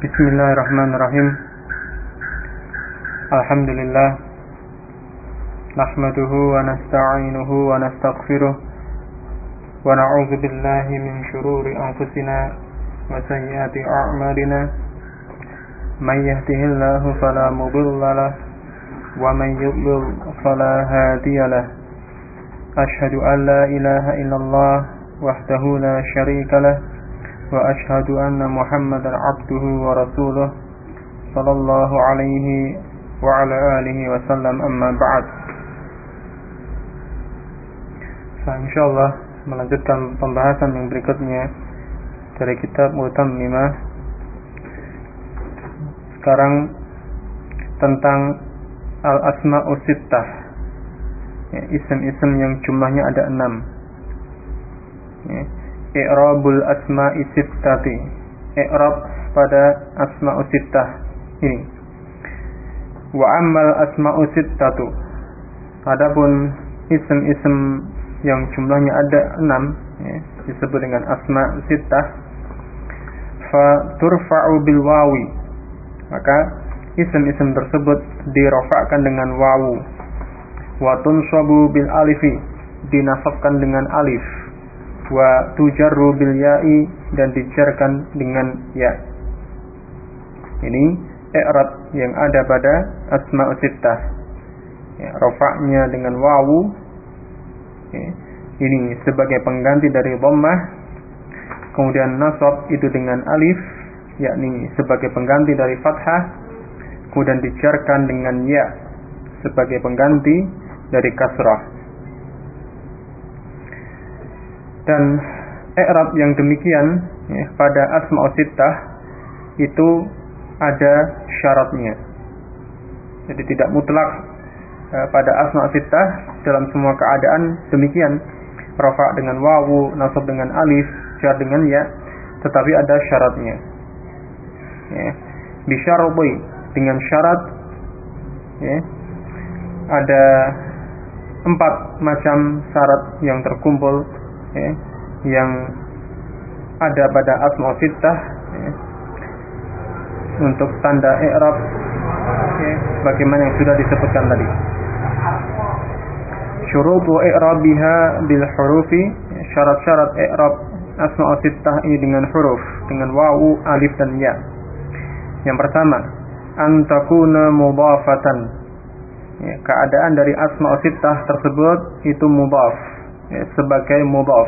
Bismillahirrahmanirrahim. Alhamdulillah. Nahmaduhu wa nasta'inuhu wa nastaghfiruh. Wa na'udzu billahi min shururi anfusina wa sayyiati a'malina. May yahdihillahu fala mudilla lahu wa may yudlil fala hadiya lahu. Ashhadu an la ilaha illallah wahdahu la syarika lahu wa ashhadu anna Muhammadan abduhu wa rasuluh sallallahu alaihi wa ala alihi wa sallam, amma ba'd. Insyaallah melanjutkan pembahasan yang berikutnya dari kitab Mutammimah. Sekarang tentang al-asma'u sittah, isim-isim yang jumlahnya ada 6. I'rabul asma'i sittati, i'rab pada asma'u sittah ini. Wa ammal asma'u sittatu, adapun isim-isim yang jumlahnya ada 6, disebut dengan asma' sittah, fa turfa'u bil wawi, maka isim-isim tersebut dirafa'kan dengan wawu. Wa tunsabu bil alifi, dinasabkan dengan alif. Wa tujarru bil ya'i, dan dijarkan dengan ya. Ini i'rab yang ada pada asma'u sittah. Rafa'nya dengan wawu. Ini sebagai pengganti dari dhammah. Kemudian nasab itu dengan alif, yakni sebagai pengganti dari fathah. Kemudian dijarkan dengan ya sebagai pengganti dari kasrah. Dan i'rab yang demikian pada asma'u sittah itu ada syaratnya. Jadi tidak mutlak pada asma'u sittah dalam semua keadaan demikian, rafa' dengan wawu, nasab dengan alif, jar dengan ya, tetapi ada syaratnya. Bisyarati, dengan syarat, ada 4 macam syarat yang terkumpul, yang ada pada asma'u sittah, untuk tanda i'rab, bagaimana yang sudah disebutkan tadi. Syurutu i'rabiha bil hurufi, syarat-syarat i'rab asma'u sittah ini dengan huruf, dengan wawu, alif dan ya. Yang pertama, an takuna mudhafatan, keadaan dari asma'u sittah tersebut itu mudhaf, sebagai mudhaf.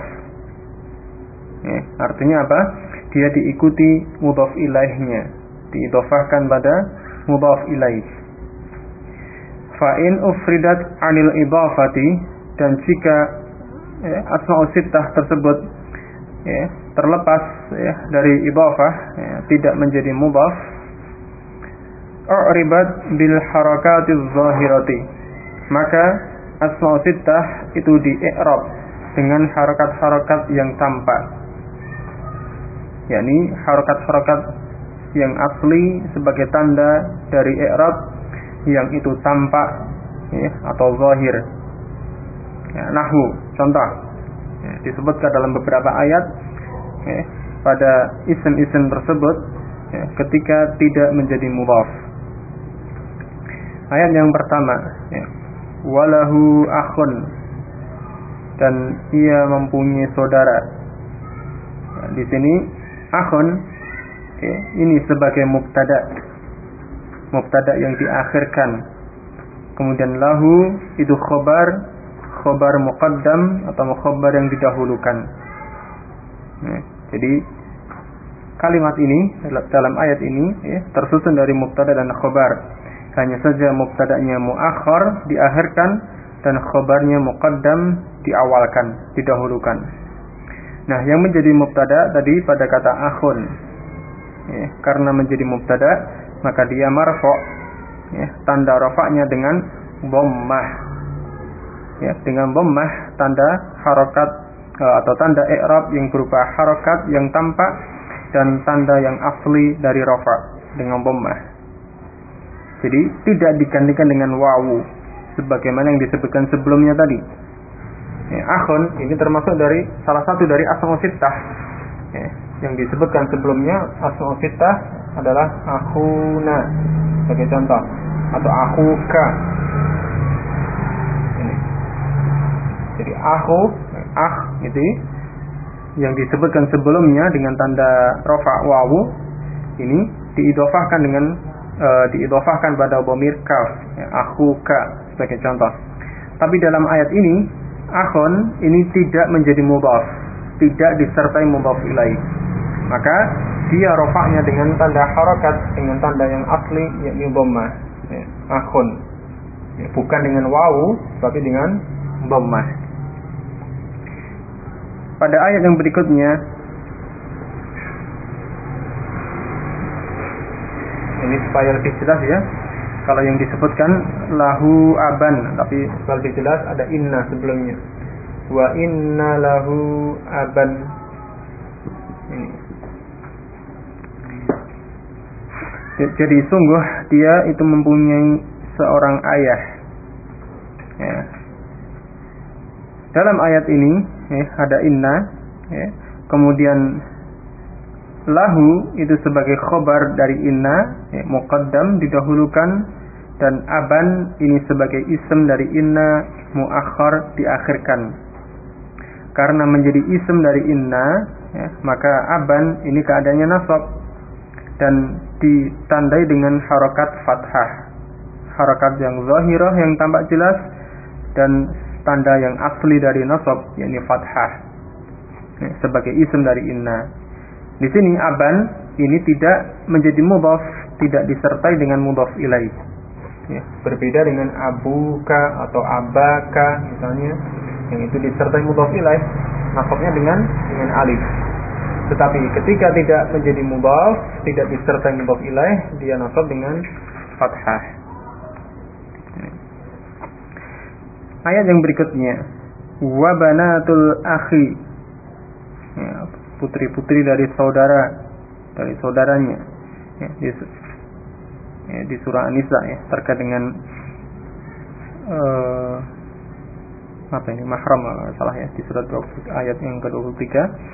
Artinya apa? Dia diikuti mudhaf ilaihnya, diidhofahkan pada mudhaf ilaih. Fa in ufridat 'anil idhafati, dan jika asma'u sittah tersebut terlepas dari idhafah, tidak menjadi mudhaf, u'ribat bil harakatiz zahirati, maka asma'u sittah itu di-i'rab dengan harakat-harakat yang tampak, yakni harakat-harakat yang asli sebagai tanda dari i'rab yang itu tampak atau zahir. Nahwu, contoh, disebutkan dalam beberapa ayat pada isim-isim tersebut ketika tidak menjadi mudhaf. Ayat yang pertama, walahu akhun, dan ia mempunyai saudara. Di sini akhun ini sebagai mubtada yang diakhirkan. Kemudian lahu itu khobar muqaddam atau khobar yang didahulukan. Jadi kalimat ini dalam ayat ini tersusun dari mubtada dan khobar. Hanya saja mubtada'nya muakhar, diakhirkan, dan khobarnya muqaddam, diawalkan, didahulukan. Nah, yang menjadi mubtada tadi pada kata akhun, karena menjadi mubtada, maka dia marfu', tanda rafa'nya dengan dhammah, dengan dhammah, tanda harakat atau tanda i'rab yang berupa harakat yang tampak dan tanda yang asli dari rafa' dengan dhammah. Jadi tidak digantikan dengan wawu sebagaimana yang disebutkan sebelumnya tadi. Akhun ini termasuk dari salah satu dari asma'u sittah yang disebutkan sebelumnya. Asma'u sittah adalah akhuna sebagai contoh, atau akhuka. Ini. Jadi akh gitu yang disebutkan sebelumnya dengan tanda rafa wawu ini diidhofahkan pada dhamir kaf, ya, akhuka sebagai contoh. Tapi dalam ayat ini akhun ini tidak menjadi mudhaf, tidak disertai mudhaf ilaih. Maka dia rafa'nya dengan tanda harakat, dengan tanda yang asli yakni dhammah, ya, akhun. Ya, bukan dengan wawu tapi dengan dhammah. Pada ayat yang berikutnya ini supaya lebih jelas ya. Kalau yang disebutkan lahu aban, tapi supaya lebih jelas ada inna sebelumnya. Wa inna lahu aban. Ini. Jadi sungguh dia itu mempunyai seorang ayah. Ya. Dalam ayat ini ada inna, ya. Kemudian lahu itu sebagai khobar dari inna, ya, muqaddam didahulukan, dan aban ini sebagai ism dari inna, muakhar diakhirkan. Karena menjadi ism dari inna, ya, maka aban ini keadaannya nasab dan ditandai dengan harakat fathah, harakat yang zahirah yang tampak jelas, dan tanda yang asli dari nasab yakni fathah, ya, sebagai ism dari inna. Di sini aban ini tidak menjadi mudhaf, tidak disertai dengan mudhaf ilaih. Ya, berbeda dengan abuka atau abaka misalnya, yang itu disertai mudhaf ilaih, nasabnya dengan alif. Tetapi ketika tidak menjadi mudhaf, tidak disertai mudhaf ilaih, dia nasab dengan fathah. Ayat yang berikutnya, wa banatul akhi, ya, putri-putri dari saudaranya, ya, di surah An-Nisa, ya, terkait dengan mahram salah ya, di surat 20, ayat yang ke-23.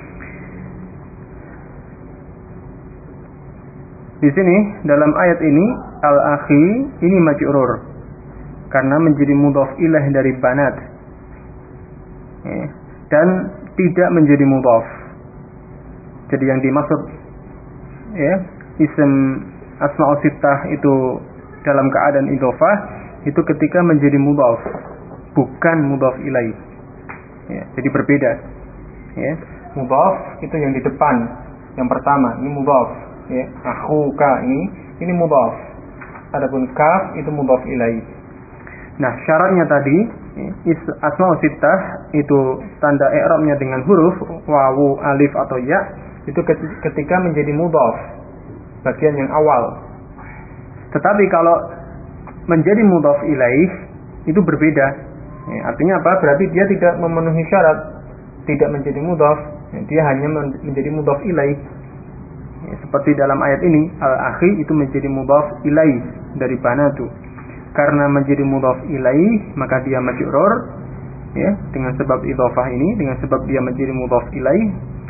Di sini dalam ayat ini al-akhi ini majrur karena menjadi mudhaf ilaih dari banat, ya, dan tidak menjadi mudhaf. Jadi yang dimaksud, ya, ism asma'ul sittah itu dalam keadaan idhofah itu ketika menjadi mudhaf, bukan mudhaf ilaih. Ya, jadi berbeda. Ya, mudhaf itu yang di depan, yang pertama ini mudhaf, ya, akhuka ini mudhaf. Adapun kaf itu mudhaf ilaih. Nah, syaratnya tadi asma'ul sittah itu tanda i'rabnya dengan huruf wawu, alif atau ya, itu ketika menjadi mudhaf, bagian yang awal. Tetapi kalau menjadi mudhaf ilaih itu berbeda. Ya, artinya apa? Berarti dia tidak memenuhi syarat tidak menjadi mudhaf, ya, dia hanya menjadi mudhaf ilaih. Ya, seperti dalam ayat ini al-akhi itu menjadi mudhaf ilaih dari banatu. Karena menjadi mudhaf ilaih maka dia majrur, ya, dengan sebab idhofah ini, dengan sebab dia menjadi mudhaf ilaih,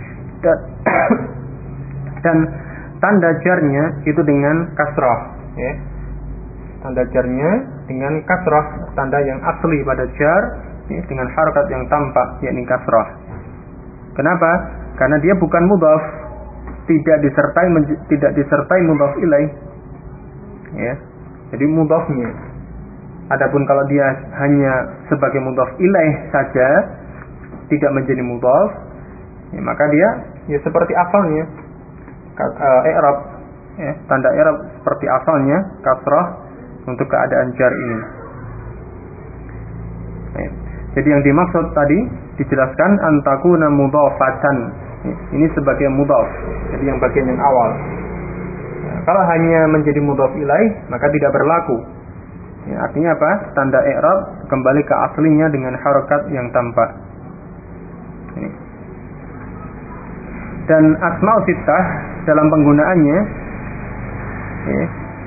dan tanda jarnya itu dengan kasrah, ya. Tanda jarnya dengan kasrah, tanda yang asli pada jar, ya, dengan harakat yang tampak yakni kasrah. Kenapa? Karena dia bukan mudhaf, tidak disertai mudhaf ilaih, ya. Jadi mudhafnya. Adapun kalau dia hanya sebagai mudhaf ilaih saja, tidak menjadi mudhaf, ya, maka dia ya seperti asalnya, i'rab, ya, tanda i'rab seperti asalnya kasrah untuk keadaan jar ini. Ya. Jadi yang dimaksud tadi dijelaskan antakuna mudhafatan, ya, ini sebagai mudhaf, jadi yang bagian yang awal. Ya, kalau hanya menjadi mudhaf ilaih maka tidak berlaku. Ya, artinya apa? Tanda i'rab kembali ke aslinya dengan harakat yang tampak. Ini. Dan asma'ul sittah dalam penggunaannya, ya,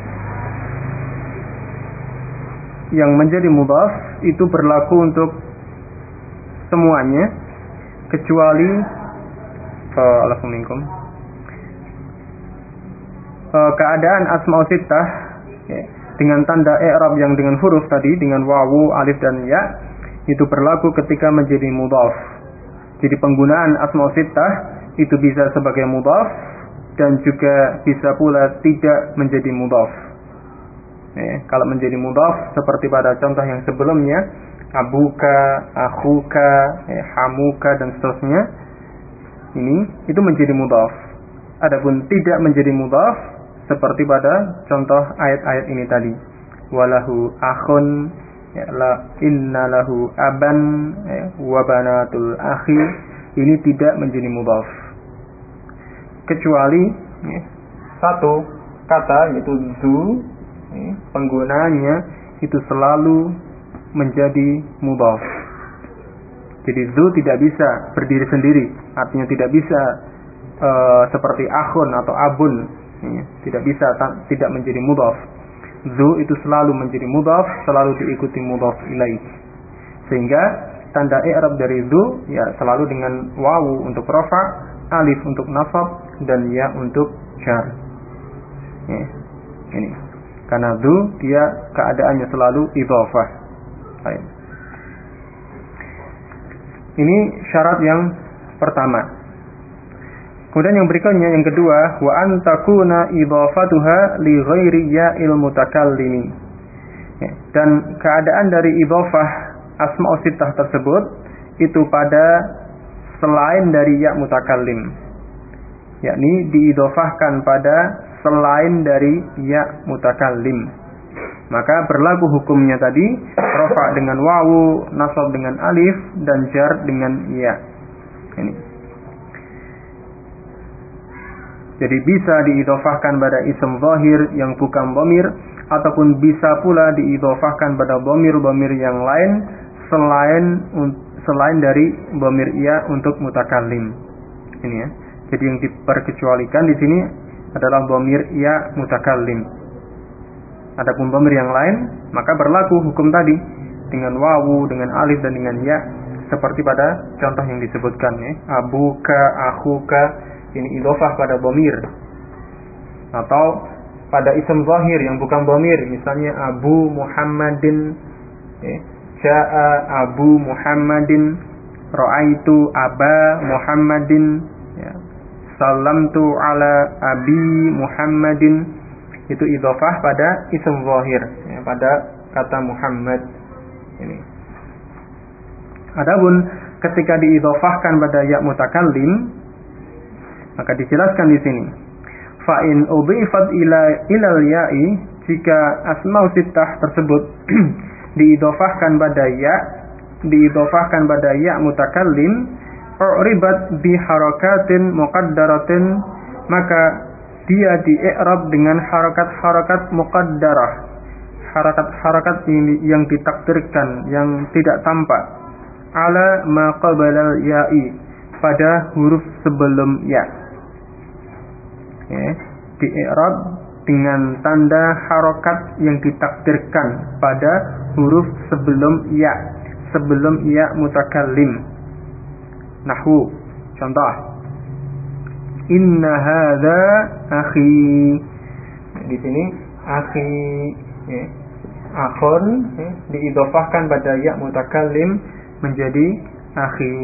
yang menjadi mudhaf itu berlaku untuk semuanya kecuali keadaan asmaul sittah ya, dengan tanda i'rab yang dengan huruf tadi, dengan wawu, alif dan ya, itu berlaku ketika menjadi mudhaf. Jadi penggunaan asmaul sittah itu bisa sebagai mudhaf dan juga bisa pula tidak menjadi mudhaf. Kalau menjadi mudhaf seperti pada contoh yang sebelumnya, abuka, akhuka, hamuka dan seterusnya, itu menjadi mudhaf. Adapun tidak menjadi mudhaf seperti pada contoh ayat-ayat ini tadi, walahu akhun, inna lahu aban, wa banatul akhi, ini tidak menjadi mudhaf kecuali satu kata, yaitu zu, penggunaannya itu selalu menjadi mudhaf. Jadi zu tidak bisa berdiri sendiri, artinya tidak bisa seperti akhun atau abun, tidak bisa tidak menjadi mudhaf. Zu itu selalu menjadi mudhaf, selalu diikuti mudhaf ilaih. Sehingga tanda i'rab dari zu ya selalu dengan wawu untuk rafa, alif untuk nasab, dan ya untuk jar. Ini karena zu dia keadaannya selalu idhofah. Baik. Ini syarat yang pertama. Kemudian yang berikutnya, yang kedua, wa antakuna idhafatuha li ghairi ya'il mutakallimi. Dan keadaan dari idhafah asma'us sittah tersebut itu pada selain dari ya mutakallim, yakni diidhafahkan pada selain dari ya mutakallim. Maka berlaku hukumnya tadi, rafa dengan wawu, nasab dengan alif, dan jar dengan ya. Ini. Jadi bisa diidhafahkan pada isim zahir yang bukan dhamir, ataupun bisa pula diidhafahkan pada dhamir-dhamir yang lain selain dari dhamir ya untuk mutakallim. Ini ya. Jadi yang diperkecualikan di sini adalah dhamir ya mutakallim. Adapun dhamir yang lain, maka berlaku hukum tadi dengan wawu, dengan alif dan dengan ya, seperti pada contoh yang disebutkan ya. Abuka, akhuka, ini idhofah pada dhamir. Atau pada isim zahir yang bukan dhamir, misalnya Abu Muhammadin, Ja'a Abu Muhammadin, Ra'aitu Aba Muhammadin, Salamtu ala Abi Muhammadin, itu idhofah pada isim zahir, pada kata Muhammad. Ini. Adapun ketika diidhofahkan pada ya mutakallim, maka dijelaskan di sini, fa in udhifat ilal ya'i, jika asmaul sittah tersebut diidhofahkan pada ya mutakallim, u'ribat bi harakatin muqaddaratin, maka dia di-i'rab dengan harakat-harakat muqaddarah, harakat-harakat yang ditakdirkan, yang tidak tampak, ala ma qabala ya'i, pada huruf sebelum ya. Di-i'rab dengan tanda harakat yang ditakdirkan pada huruf sebelum ya mutakallim. Nahwu, contoh, inna hadza akhi. Di sini akhi, akhun, diidhofahkan pada ya mutakallim menjadi akhi.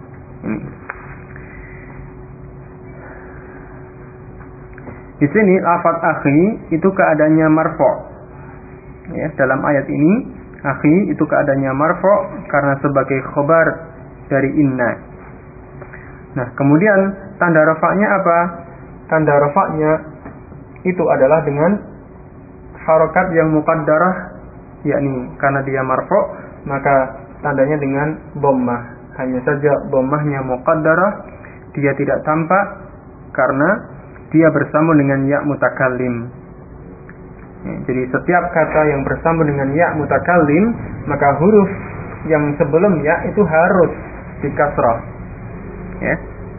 Di sini lafaz akhi itu keadaannya marfu'. Ya, dalam ayat ini akhi itu keadaannya marfu' karena sebagai khobar dari inna. Nah, kemudian tanda rafa'nya apa? Tanda rafa'nya itu adalah dengan harokat yang muqaddarah, yakni karena dia marfu', maka tandanya dengan dhammah. Hanya saja dhammahnya muqaddarah, dia tidak tampak karena dia bersambung dengan ya mutakallim. Jadi setiap kata yang bersambung dengan ya mutakallim, maka huruf yang sebelum ya itu harus dikasrah. Ya.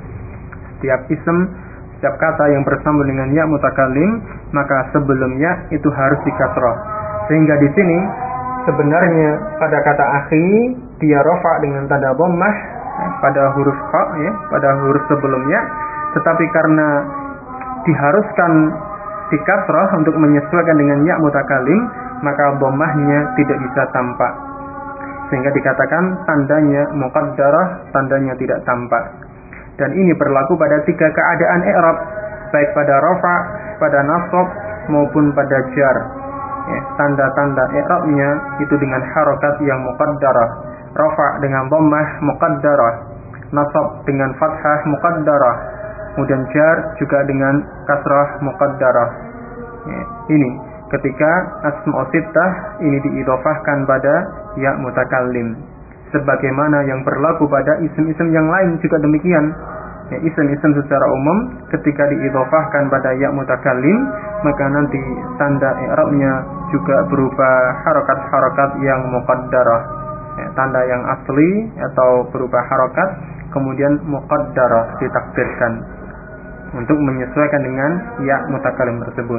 Setiap kata yang bersambung dengan ya mutakallim, maka sebelum ya itu harus dikasrah. Sehingga di sini sebenarnya pada kata akhi dia rafa dengan tanda dhammah pada huruf qa, pada huruf sebelumnya, tetapi karena diharuskan di kasrah untuk menyesuaikan dengan ya mutakallim, maka dhammahnya tidak bisa tampak. Sehingga dikatakan tandanya muqaddarah, tandanya tidak tampak. Dan ini berlaku pada 3 keadaan i'rab, baik pada rafa, pada nasab maupun pada jar. Ya, tanda-tanda i'rabnya itu dengan harakat yang muqaddarah, rafa dengan dhammah muqaddarah, nasab dengan fathah muqaddarah, kemudian jar juga dengan kasrah muqaddarah. Ya, ini ketika asma' sittah ini diidhofahkan pada ya mutakallim, sebagaimana yang berlaku pada isim-isim yang lain juga demikian. Ya, isim-isim secara umum ketika diidhofahkan pada ya mutakallim, maka nanti tanda i'rabnya juga berupa harakat-harakat yang muqaddarah. Ya, tanda yang asli atau berupa harakat kemudian muqaddarah ditakdirkan untuk menyesuaikan dengan ya mutakallim tersebut.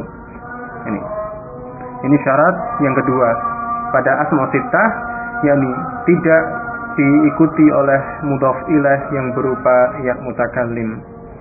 Ini syarat yang kedua pada asma' sittah, yakni tidak diikuti oleh mudhaf ilaih yang berupa ya mutakallim.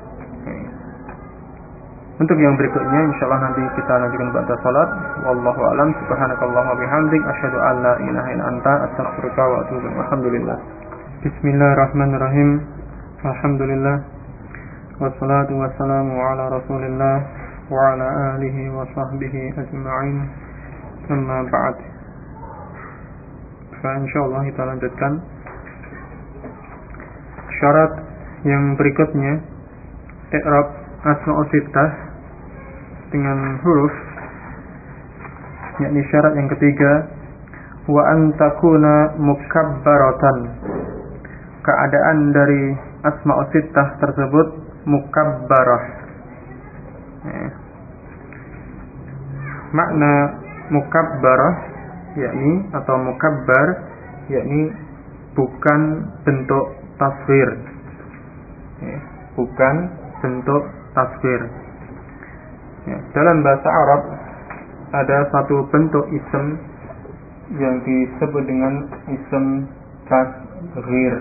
Untuk yang berikutnya insyaallah nanti kita lanjutkan ba'da salat. Wallahu a'lam. Subhanakallahumma wa bihamdik asyhadu an la ilaha illa anta astaghfiruka wa atubu ilaik. Alhamdulillah. Bismillahirrahmanirrahim. Alhamdulillah. Wassalatu wassalamu ala Rasulillah wa ala alihi wa sahbihi ajma'in. Amma ba'd. Insyaallah kita lanjutkan syarat yang berikutnya, i'rab asma' sittah dengan huruf, yakni syarat yang ketiga, wa an takuna mukabbaratan, keadaan dari asma' sittah tersebut mukabbarah. Makna mukabbarah yakni atau mukabbar yakni bukan bentuk tasghir, bukan bentuk tasghir. Dalam bahasa Arab ada satu bentuk isim yang disebut dengan isim tasghir.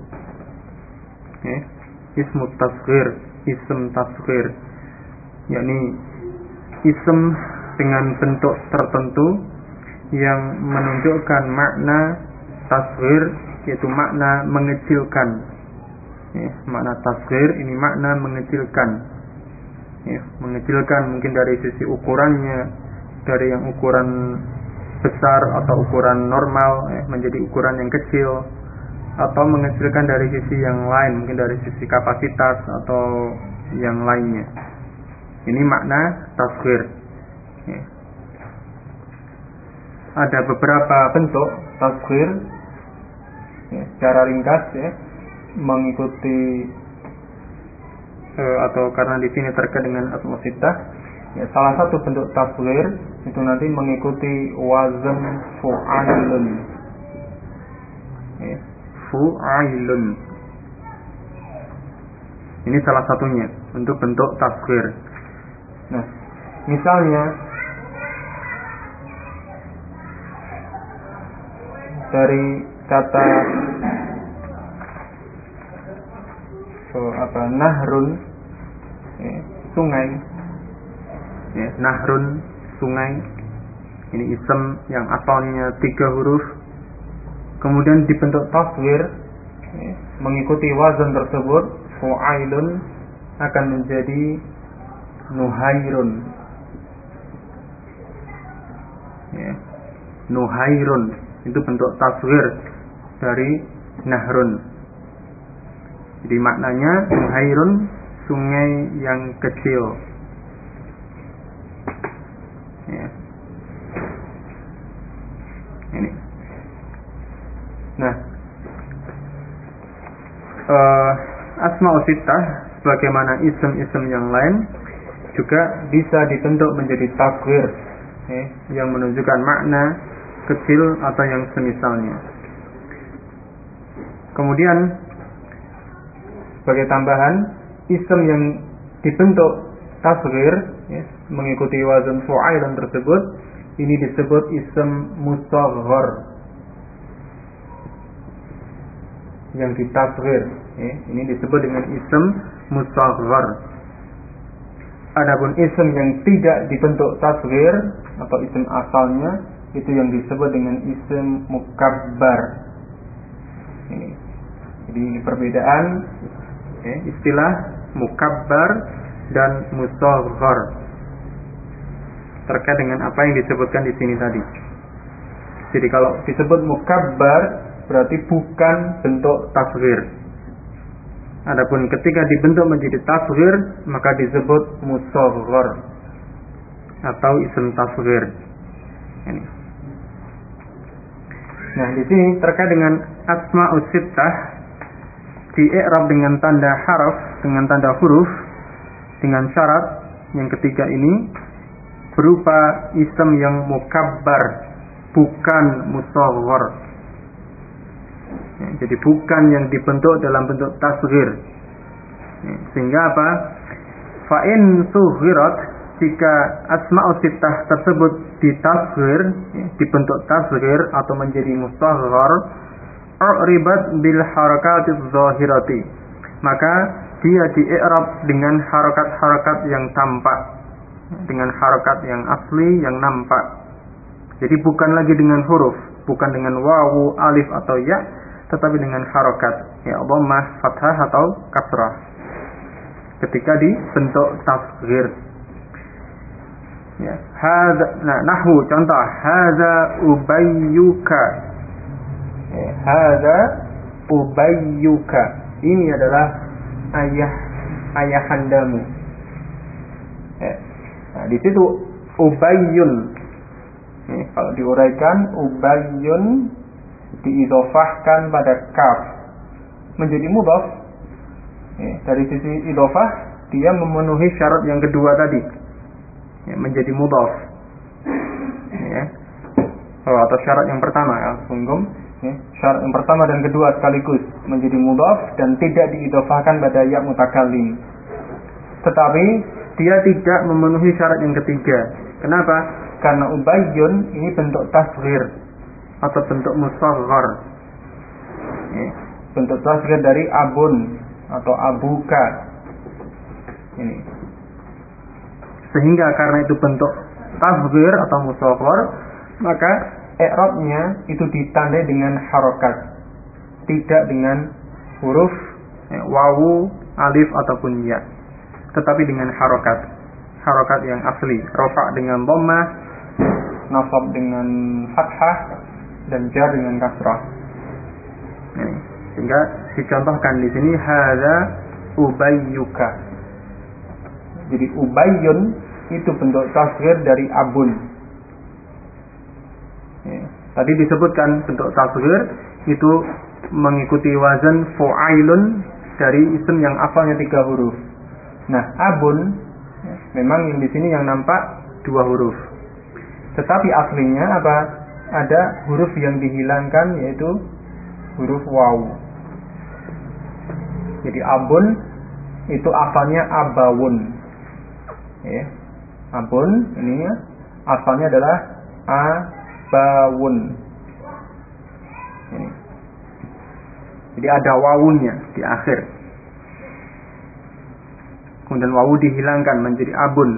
Ismu tasghir, isim tasghir, yakni isim dengan bentuk tertentu yang menunjukkan makna tasghir, yaitu makna mengecilkan. Makna tasghir ini makna mengecilkan. Mengecilkan mungkin dari sisi ukurannya, dari yang ukuran besar atau ukuran normal menjadi ukuran yang kecil, atau mengecilkan dari sisi yang lain, mungkin dari sisi kapasitas atau yang lainnya. Ini makna tasghir. Ada beberapa bentuk tasghir, secara ringkas mengikuti atau karena di sini terkait dengan asma' sittah. Salah satu bentuk tasghir itu nanti mengikuti wazan fu'ailun. Fu'ailun. Ini salah satunya untuk bentuk tasghir. Nah, misalnya dari kata nahrun, sungai, nahrun, sungai. Ini isim yang asalnya 3 huruf, kemudian dibentuk tasghir mengikuti wazan tersebut, fu'ailun, akan menjadi nuhairun. Nuhairun itu bentuk tasghir dari nahrun. Jadi maknanya nuhairun, sungai yang kecil. Ini. Nah, asma' sittah sebagaimana isim-isim yang lain juga bisa dibentuk menjadi tasghir yang menunjukkan makna kecil atau yang semisalnya. Kemudian sebagai tambahan, isim yang dibentuk tasghir mengikuti wazan fu'ailan tersebut, ini disebut isim mustaghar yang ditasghir. Ini disebut dengan isim mustaghar. Adapun isim yang tidak dibentuk tasghir atau isim asalnya itu yang disebut dengan isim mukabbar. Ini. Jadi ini perbedaan istilah mukabbar dan musaghar terkait dengan apa yang disebutkan di sini tadi. Jadi kalau disebut mukabbar berarti bukan bentuk tasghir. Adapun ketika dibentuk menjadi tasghir maka disebut musaghar atau isim tasghir. Ini. Nah, di sini terkait dengan asma'us sittah di i'rab dengan tanda harf, dengan tanda huruf, dengan syarat yang ketiga ini berupa isim yang mukabbar, bukan musaghar. Ya, jadi bukan yang dibentuk dalam bentuk tasghir. Ya, sehingga apa? Fa in sughirat, jika asma'us sittah tersebut ditasghir, ya, dibentuk tasghir atau menjadi musaghar, u'ribat bil harakatiz zahirati, maka dia di-i'rab dengan harakat-harakat yang tampak, dengan harakat yang asli yang nampak. Jadi bukan lagi dengan huruf, bukan dengan wawu, alif atau ya, tetapi dengan harakat, ya dhammah, fathah atau kasrah ketika dibentuk tasghir. Ya, nahwu contoh, hadza ubayyuka. Ya, hadza ubayyuka. Ini adalah ayahandamu. Ya. Nah, di situ ubayyun. Ya, kalau diuraikan ubayyun diidhofahkan pada kaf menjadi mudhaf. Ya, dari sisi idhofah dia memenuhi syarat yang kedua tadi. Ya, menjadi mudhaf. Ya. Atau syarat yang pertama ya, ya, syarat yang pertama dan kedua sekaligus menjadi mudhaf dan tidak diidhofahkan pada ya mutakallim. Tetapi dia tidak memenuhi syarat yang ketiga. Kenapa? Karena ubayyun ini bentuk tasghir atau bentuk musaghar. Ya, bentuk tasghir dari abun atau abuka. Ini. Sehingga karena itu bentuk tasghir atau musaghar, maka i'rabnya itu ditandai dengan harokat, tidak dengan huruf wawu, alif ataupun ya, tetapi dengan harokat yang asli. Rafa dengan dhammah, nasab dengan fathah, dan jar dengan kasrah. Sehingga dicontohkan di sini hadza ubayyuka. Jadi ubayyun itu bentuk tasghir dari abun. Ya. Tadi disebutkan bentuk tasghir itu mengikuti wazan fu'ailun dari isim yang asalnya 3 huruf. Nah, abun ya, memang yang di sini yang nampak 2 huruf. Tetapi aslinya apa? Ada huruf yang dihilangkan, yaitu huruf wawu. Jadi abun itu asalnya abawun. Ya. Abun ini ya, asalnya adalah abawun. Ini. Jadi ada wawunya di akhir. Kemudian wawu dihilangkan menjadi abun.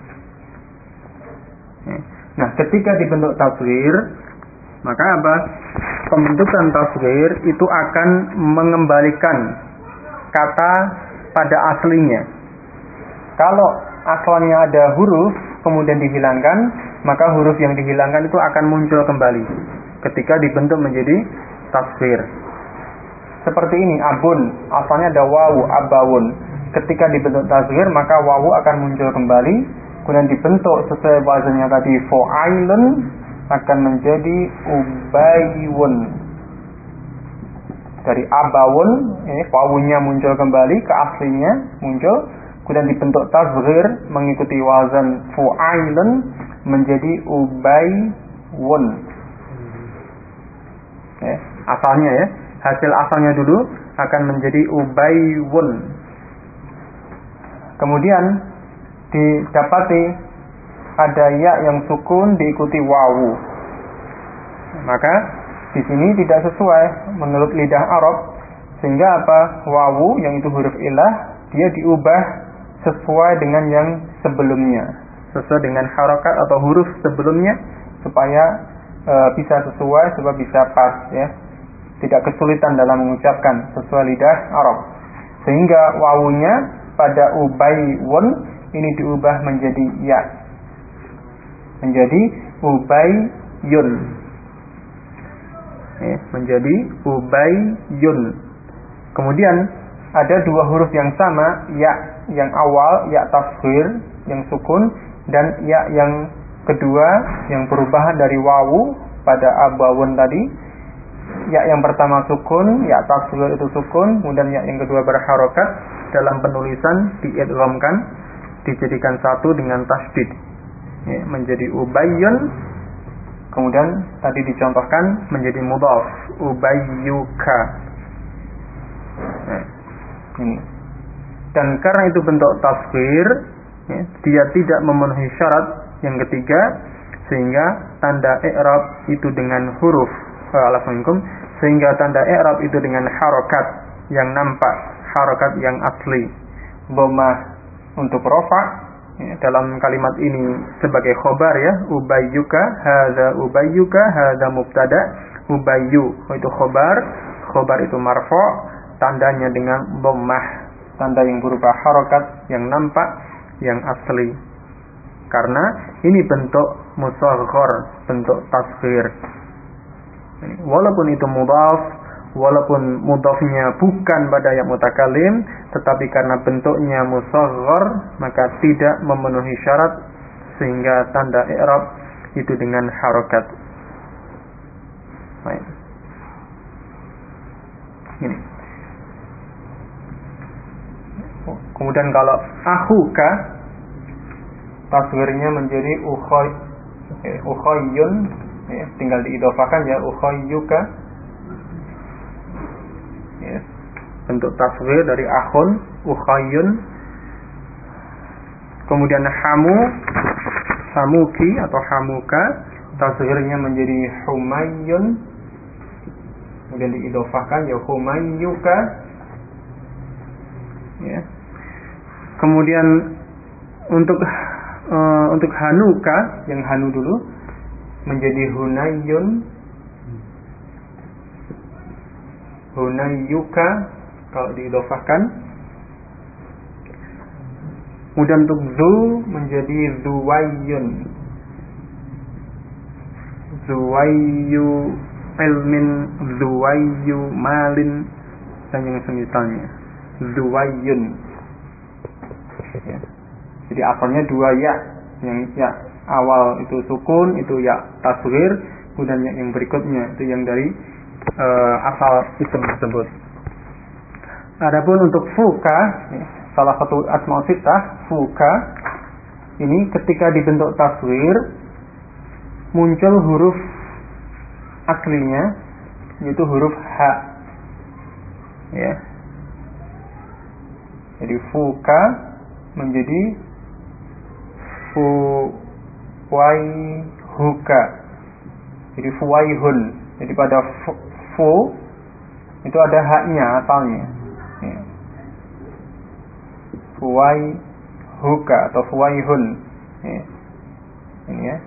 Ya. Nah, ketika dibentuk tasghir, maka apa? Pembentukan tasghir itu akan mengembalikan kata pada aslinya. Kalau asalnya ada huruf kemudian dihilangkan, maka huruf yang dihilangkan itu akan muncul kembali ketika dibentuk menjadi tasghir. Seperti ini, abun asalnya ada wawu, abawun. Ketika dibentuk tasghir maka wawu akan muncul kembali, kemudian dibentuk sesuai wazannya tadi fu'ailun, akan menjadi ubayyun. Dari abawun, wawunya muncul kembali ke aslinya muncul. Kemudian dibentuk tasghir mengikuti wazan fu'ailun menjadi ubaywun. Ya, asalnya ya, hasil asalnya dulu akan menjadi ubaywun. Kemudian didapati ada ya yang sukun diikuti wawu. Maka di sini tidak sesuai menurut lidah Arab, sehingga apa? Wawu yang itu huruf ilah dia diubah sesuai dengan yang sebelumnya, sesuai dengan harokat atau huruf sebelumnya, supaya bisa sesuai, supaya bisa pas, ya, tidak kesulitan dalam mengucapkan, sesuai lidah Arab. Sehingga wawunya pada ubaywun ini diubah menjadi ya, menjadi ubayyun, ya, menjadi ubayyun. Kemudian ada dua huruf yang sama, ya yang awal, ya tasghir yang sukun, dan ya yang kedua yang perubahan dari wawu pada abawun tadi. Ya yang pertama sukun, ya tasghir itu sukun, kemudian ya yang kedua berharokat. Dalam penulisan diidghamkan, dijadikan satu dengan tasydid, ya, menjadi ubayyun. Kemudian tadi dicontohkan menjadi mudhaf, ubayyuka. Nah, ini. Dan karena itu bentuk tasghir, ya, dia tidak memenuhi syarat yang ketiga, sehingga tanda i'rab itu dengan huruf sehingga tanda i'rab itu dengan harokat yang nampak, harokat yang asli. Dhammah untuk rafa, ya, dalam kalimat ini sebagai khobar, ya, ubayyuka, hadza mubtada, ubayyu itu khobar itu marfu', tandanya dengan dhammah, tanda yang berupa harokat yang nampak, yang asli. Karena ini bentuk musaghar, bentuk tasghir. Walaupun itu mudhaf, walaupun mudhafnya bukan pada ya mutakallim, tetapi karena bentuknya musaghar, maka tidak memenuhi syarat, sehingga tanda i'rab itu dengan harokat. Baik. Ini. Kemudian kalau akhuka, tasghirnya menjadi ukhayyun, ya, tinggal diidhofahkan, ya, ukhayyuka, ya, bentuk tasghir dari akhun, ukhayyun. Kemudian hamuki atau hamuka, tasghirnya menjadi humayyun, kemudian diidhofahkan, ya, humayyuka, ya. Kemudian untuk hanuka, yang hanu dulu, menjadi hunayyuka kalau diidhofahkan. Kemudian untuk zu menjadi zuwayyu ilmin, zuwayyu malin, dan yang semisalnya, zuwayyun, ya. Jadi asalnya dua ya, yang ya awal itu sukun, itu ya tasghir, kemudian yang berikutnya itu yang dari asal isim tersebut. Adapun untuk fuka, ya, salah satu asma sittah, fuka ini ketika dibentuk tasghir muncul huruf aslinya, yaitu huruf h, ya. Jadi fuka menjadi fuwaihuka, jadi fuwaihun. Jadi pada fu itu ada haknya asalnya, ya. Fuwaihuka atau fuwaihun, ya. Ini, ya,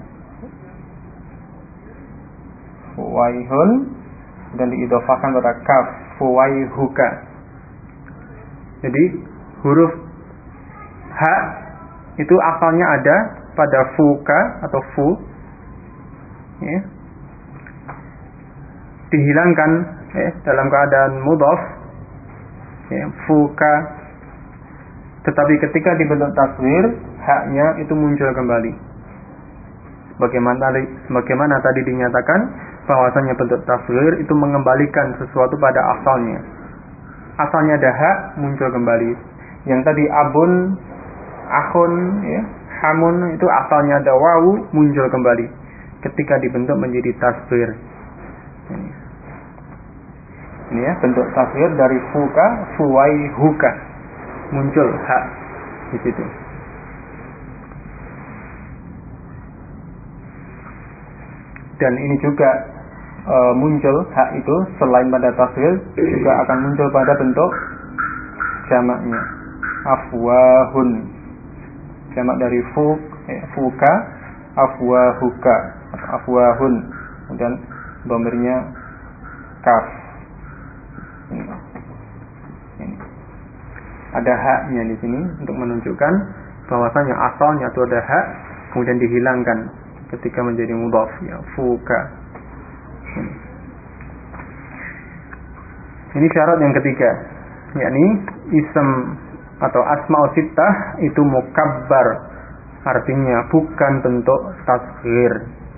fuwaihun, dan diidhofahkan pada kaf, fuwaihuka. Jadi huruf h itu asalnya ada pada fuka atau fu, ya, dihilangkan, ya, dalam keadaan mudhaf, ya, fuka, tetapi ketika dibentuk tasghir haknya itu muncul kembali. Bagaimana tadi dinyatakan bahwasanya bentuk tasghir itu mengembalikan sesuatu pada asalnya. Asalnya ada hak, muncul kembali. Yang tadi abun, akhun, ya, hamun, itu asalnya ada wawu, muncul kembali ketika dibentuk menjadi tasghir. Ini, ya, bentuk tasghir dari fuka, fuwaihuka, muncul hak di situ. Dan ini juga muncul hak itu selain pada tasghir juga akan muncul pada bentuk jamaknya, afwahun. jamak dari fuka, afwahuka, afwahun. Kemudian dhamirnya kaf. Ini. Ada haknya di sini untuk menunjukkan bahwasanya asalnya itu ada hak, kemudian dihilangkan ketika menjadi mudhaf, ya, fuka. Ini syarat yang ketiga, yakni ism atau asma'u sittah itu mukabbar, artinya bukan bentuk tasghir.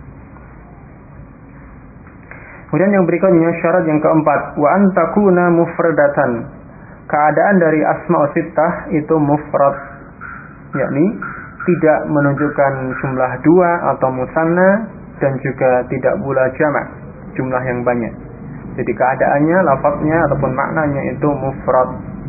Kemudian yang berikutnya syarat yang keempat, wa antakuna mufradatan, keadaan dari asma'u sittah itu mufrad, yakni tidak menunjukkan jumlah dua atau musanna dan juga tidak pula jamak, jumlah yang banyak. Jadi keadaannya, lafaznya ataupun maknanya itu mufrad,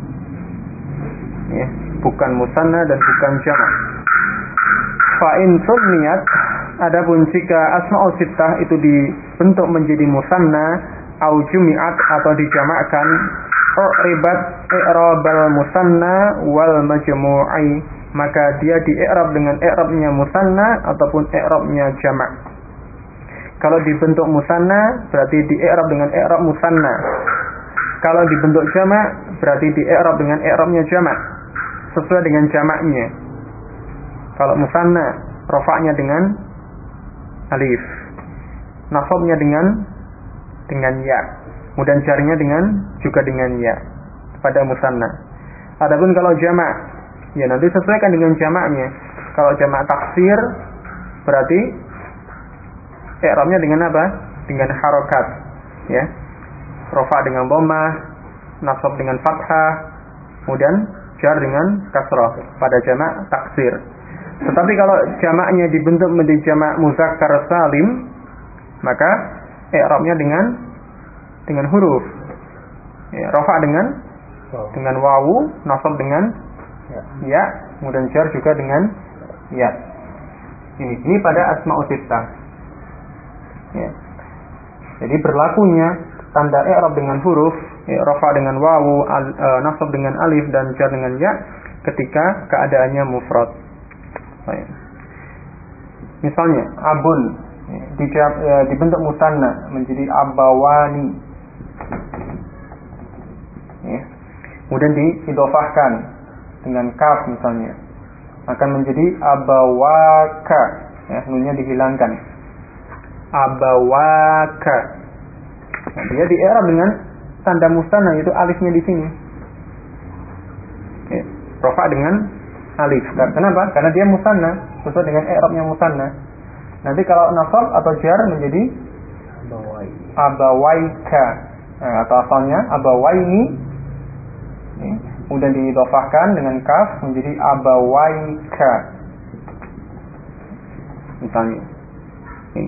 ya, bukan musanna dan bukan jamak. Fa in sunniyat, adapun jika asma'ul sittah itu dibentuk menjadi musanna au jumi'at atau dijamakkan, u'ribat i'rabal musanna wal majmu'i, maka dia di-i'rab dengan i'rabnya musanna ataupun i'rabnya jamak. Kalau dibentuk musanna berarti di-i'rab dengan i'rab musanna. Kalau dibentuk jamak berarti di-i'rab dengan i'rabnya jamak sesuai dengan jamaknya. Kalau musanna rafa'nya dengan alif, nasabnya dengan ya, kemudian jarnya juga dengan ya pada musanna. Adapun kalau jamak, ya nanti sesuaikan dengan jamaknya. Kalau jamak taksir berarti i'rabnya dengan apa? Dengan harokat, ya. Rafa dengan dhammah, nasab dengan fathah, kemudian jar dengan kasrah pada jamak taksir. Tetapi kalau jamaknya dibentuk menjadi jamak muzakkar salim, maka i'rabnya dengan huruf. Ya, rafa dengan wawu, nasab dengan ya, kemudian jar juga dengan ya. Ini pada asma'ul sittah. Ya. Jadi berlakunya tanda i'rab dengan huruf, rafa dengan wawu, nasab dengan alif dan jar dengan ya ketika keadaannya mufrad. Baik. Misalnya abun dibentuk musanna menjadi abawani. Ya. Kemudian diidhofahkan dengan kaf misalnya akan menjadi abawaka. Ya, nunnya dihilangkan. Abawaka. Nah, dia di-i'rab dengan tanda musanna yaitu alifnya di sini. Ya, rafa dengan alif. Kenapa? Karena dia musanna, sesuai dengan i'rabnya musanna. Nanti kalau nasab atau jar menjadi abawaika. Nah, atau asalnya abawaini. Ya, kemudian diidhofahkan dengan kaf menjadi abawaika. Misalnya. Ini.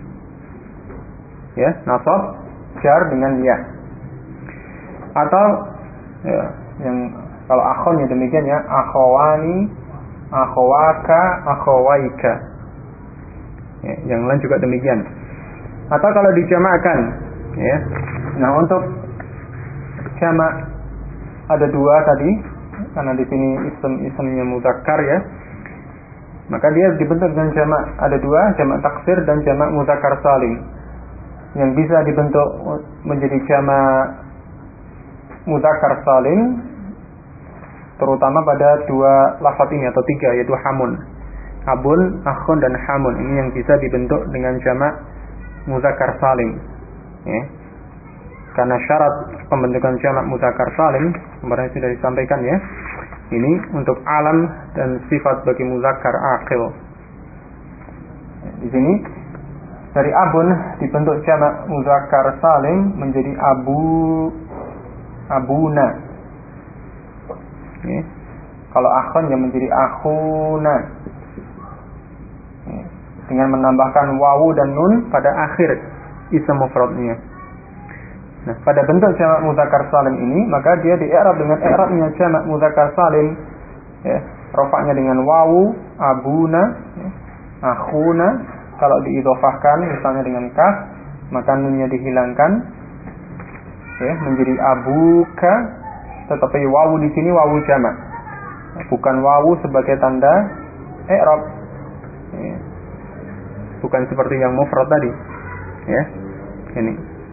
Ya, nasab jar dengan ya. Atau ya, yang kalau akhon ya demikian ya, akhawani, akhawaka, akhawaika. Ya, yang lain juga demikian. Atau kalau dijamakkan, ya. Nah, untuk jamak ada dua tadi, karena di sini isimnya muzakkar ya. Maka dia dibentuk dengan jamak ada dua, jamak taksir dan jamak muzakkar salim. Yang bisa dibentuk menjadi jamak muzakkar salim terutama pada dua lafaz ini atau tiga, yaitu hamun, abun, akhun dan hamun. Ini yang bisa dibentuk dengan jamak muzakkar salim, ya. Karena syarat pembentukan jamak muzakkar salim kemarin sudah disampaikan ya. Ini untuk alam dan sifat bagi muzakkar aqil. Di sini dari abun dibentuk jamak muzakkar salim menjadi abuna. Ya. Kalau akhun yang menjadi akhuna. Ya. Dengan menambahkan wawu dan nun pada akhir isim mufradnya. Nah, pada bentuk jamak muzakkar salim ini, maka dia di-i'rab dengan i'rabnya jamak muzakkar salim. Ya, rafa'nya dengan wawu, abuna, ya, akhuna. Kalau diidhofahkan misalnya dengan kaf, maka nunnya dihilangkan, ya, menjadi abuka. Tetapi wawu di sini wawu jamak, bukan wawu sebagai tanda i'rab. Ya. Bukan seperti yang mufrad tadi. Ya. Ini.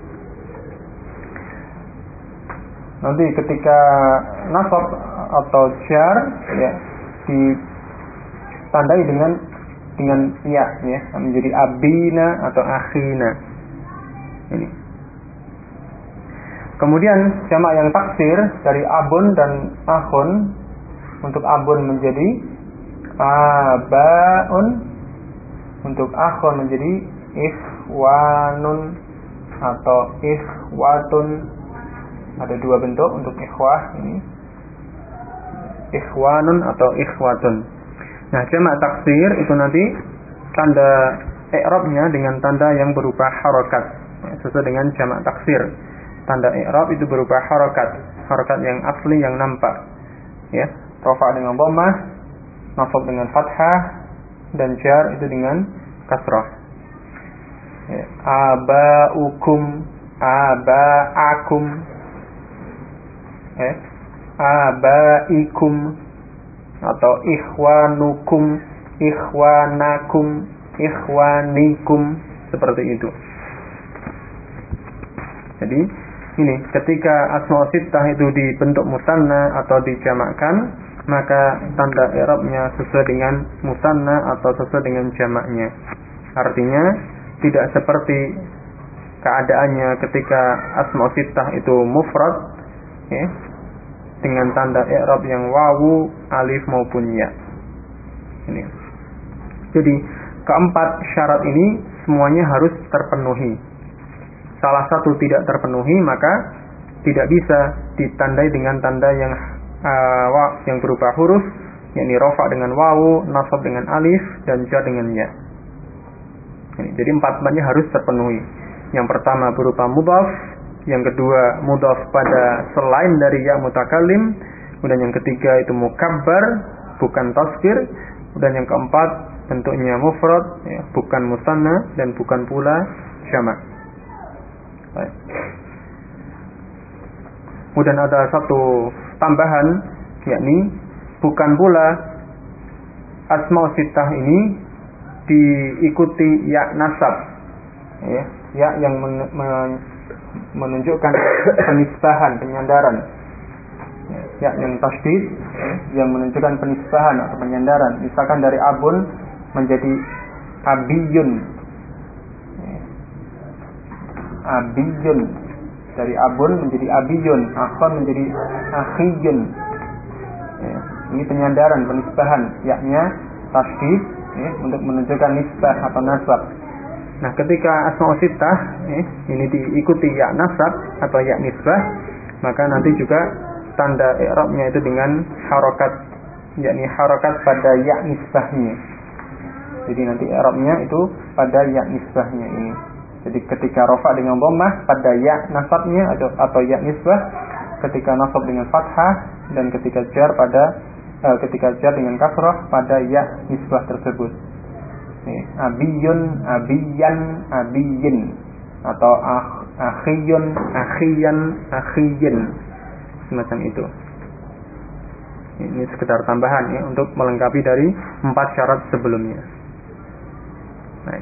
Nanti ketika nasab atau jar ya ditandai dengan ya, menjadi abina atau akhina. Ini. Kemudian jamak yang taksir dari abun dan akhun. Untuk abun menjadi abaun, untuk akhun menjadi ikhwanun atau ikhwatun. Ada dua bentuk untuk ikhwah ini, ikhwanun atau ikhwatun. Nah, jamak taksir itu nanti tanda i'rabnya dengan tanda yang berupa harokat, sesuai dengan jamak taksir. Tanda i'rab itu berupa harokat yang asli yang nampak. Ya, rafa dengan dhammah, nasab dengan fathah, dan jar itu dengan kasrah. Ya, abaukum, abaakum, abaikum, atau ikhwanukum, ikhwanakum, ikhwanikum, seperti itu. Jadi ini ketika asma sittah itu dibentuk musanna atau dijamakkan, maka tanda i'rabnya sesuai dengan musanna atau sesuai dengan jamaknya. Artinya tidak seperti keadaannya ketika asma sittah itu mufrad, ya, dengan tanda i'rab yang wawu, alif maupun ya. Ini. Jadi keempat syarat ini semuanya harus terpenuhi. Salah satu tidak terpenuhi, maka tidak bisa ditandai dengan tanda yang berupa huruf, yakni rafa dengan wawu, nasab dengan alif, dan jar dengan ya. Jadi empat-empatnya harus terpenuhi. Yang pertama berupa mudhaf, yang kedua mudhaf pada selain dari ya mutakallim, kemudian yang ketiga itu mukabbar, bukan tasghir, dan yang keempat bentuknya mufrad, ya, bukan musanna dan bukan pula jamak. Kemudian ada satu tambahan, yakni bukan pula asma sittah ini diikuti ya nasab, ya yang menunjukkan penisbahan, penyandaran, ya yang tasydid, yang menunjukkan penisbahan atau penyandaran. Misalkan dari abun menjadi abiyun, abiyun, dari abun menjadi abiyun, akhon menjadi akhiyun. Ya, ini penyandaran, penisbahan, yaknya tasydid, ya, untuk menunjukkan nisbah atau nasab. Nah, ketika asma sittah ini diikuti ya nasab atau ya nisbah, maka nanti juga tanda i'rabnya itu dengan harokat, yakni harokat pada ya nisbahnya. Jadi nanti i'rabnya itu pada ya nisbahnya ini. Jadi ketika rafa dengan dhammah pada ya nasabnya atau ya nisbah, ketika nasab dengan fathah, dan ketika jar dengan kasrah pada ya nisbah tersebut. Abiyun, abiyan, abiyin, atau akhiyun, akhiyan, akhiyin, semacam itu. Ini sekedar tambahan ya untuk melengkapi dari 4 syarat sebelumnya. Baik.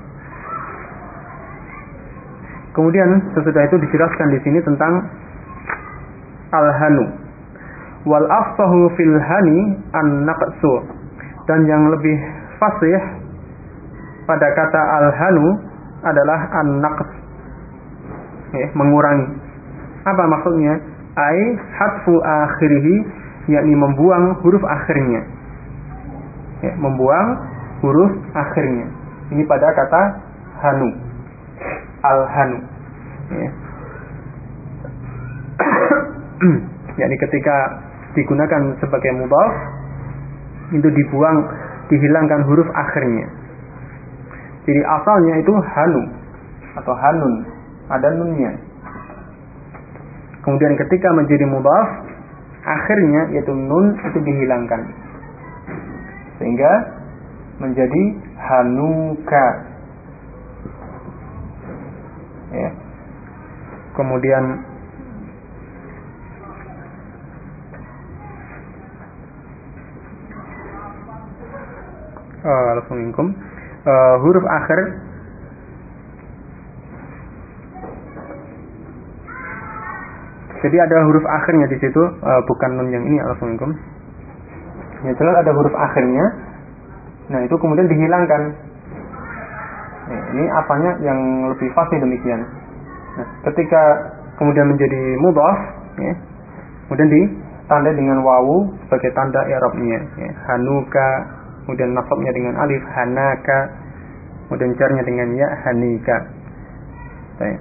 Kemudian sesudah itu dijelaskan di sini tentang al-hanu. Wal afsahu fil hani an-naqsu, dan yang lebih fasih pada kata al-hanu adalah an-naqs, mengurangi. Apa maksudnya? Ai hadfu akhirihi, yakni membuang huruf akhirnya. Membuang huruf akhirnya. Ini pada kata hanu, al-hanu. Yakni ketika digunakan sebagai mudhaf itu dibuang, dihilangkan huruf akhirnya. Jadi asalnya itu hanu atau hanun, ada nunnya. Kemudian ketika menjadi mudhaf, akhirnya yaitu nun itu dihilangkan, sehingga menjadi hanuka. Ya. Kemudian huruf akhir jadi ada huruf akhirnya di situ, bukan nun yang ini. Assalamualaikum. Ya jelas ada huruf akhirnya. Nah itu kemudian dihilangkan. Ini apanya yang lebih fasih demikian. Nah, ketika kemudian menjadi mudhaf, ya, kemudian ditandai dengan wawu sebagai tanda i'rabnya. Ya, hanuka, kemudian nasabnya dengan alif, hanaka, kemudian jarnya dengan ya, hanika. Baik.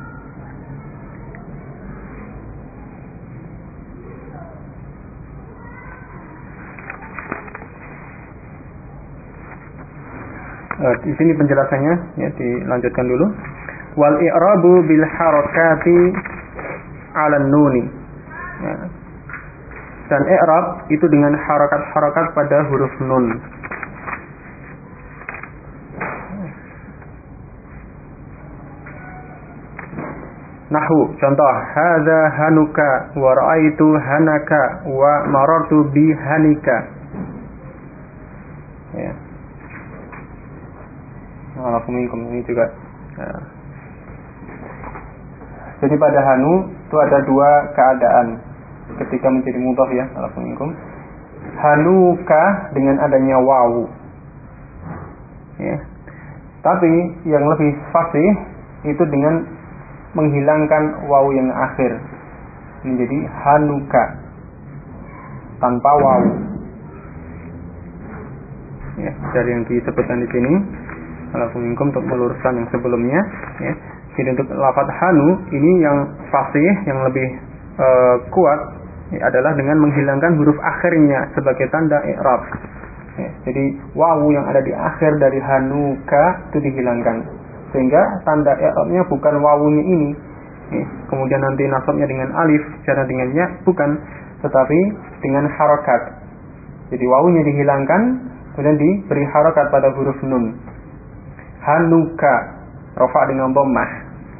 Di sini penjelasannya, ya, dilanjutkan dulu. Wal i'rabu bil harakati 'alan nuni. Ya. Dan i'rab itu dengan harakat-harakat pada huruf nun. Nahwu, contoh, hadza hanuka wa ra'aitu hanaka wa marartu bi hanika. Ya. Waalaikumsalam, ini juga. Ya. Jadi pada hanu itu ada dua keadaan ketika menjadi mudhaf, ya. Waalaikumsalam. Hanuka dengan adanya wawu. Ya. Tapi yang lebih fasih itu dengan menghilangkan wawu yang akhir menjadi hanuka tanpa wawu. Ya, dari yang disebutkan di sini. Alhamdulillah untuk meluruskan yang sebelumnya, ya. Jadi untuk lafadz hanu ini yang fasih, yang lebih kuat, ya, adalah dengan menghilangkan huruf akhirnya sebagai tanda i'rab. Ya, jadi wawu yang ada di akhir dari hanuka itu dihilangkan, sehingga tanda i'rabnya bukan wawunya ini. Ya, kemudian nanti nasabnya dengan alif, jarnya dengan ya, bukan, tetapi dengan harakat. Jadi wawunya dihilangkan, kemudian diberi harakat pada huruf nun. Hanuka, rafa dengan dhammah.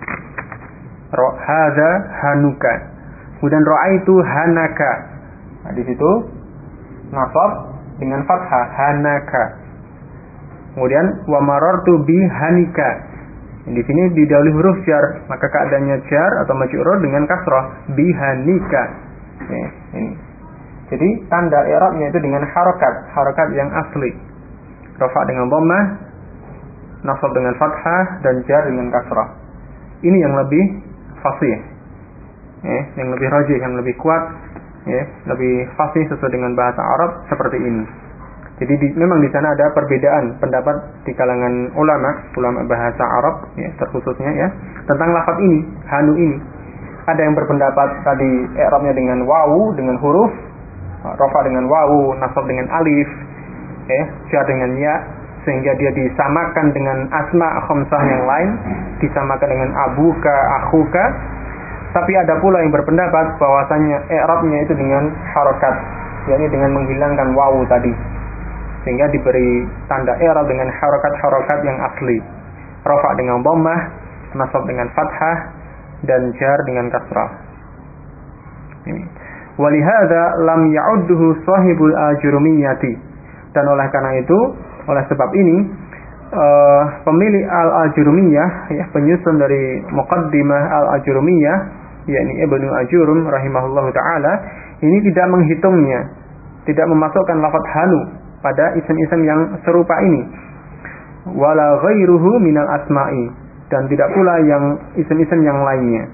Hadza hanuka. Kemudian ra'aitu hanaka. Nah, di situ nasab dengan fathah hanaka. Kemudian wa marartu bi hanika. Di sini didahului huruf jar, maka keadaannya jar atau majrur dengan kasrah bi hanika. Ini. Jadi tanda i'rabnya itu dengan harakat yang asli. Rafa dengan dhammah, nasab dengan fathah, dan jar dengan kasrah. Ini yang lebih fasih, yang lebih rajih, yang lebih kuat, lebih fasih sesuai dengan bahasa Arab seperti ini. Jadi memang di sana ada perbedaan pendapat di kalangan ulama bahasa Arab, ya, terkhususnya, ya, tentang lafaz ini, hanu ini. Ada yang berpendapat tadi i'rabnya dengan wawu, dengan huruf, rafa dengan wawu, nasab dengan alif, jar dengan ya, sehingga dia disamakan dengan asma khamsah yang lain, disamakan dengan abuka, akhuka. Tapi ada pula yang berpendapat bahwasanya i'rabnya itu dengan harakat, yakni dengan menghilangkan wawu tadi, sehingga diberi tanda i'rab dengan harakat-harakat yang asli. Rafa dengan dhammah, nasab dengan fathah, dan jar dengan kasrah. Ini. Walihada lam ya'udduhu sahibul al-jurumiyati. Dan oleh karena itu, oleh sebab ini, pemilik al-Ajurumiyah, ya, penyusun dari Muqaddimah al-Ajurumiyah, yakni Ibnu Ajurum rahimahullahu taala, ini tidak menghitungnya, tidak memasukkan lafaz hanu pada isim-isim yang serupa ini. Wala ghairuhu minal asma'i, dan tidak pula yang isim-isim yang lainnya.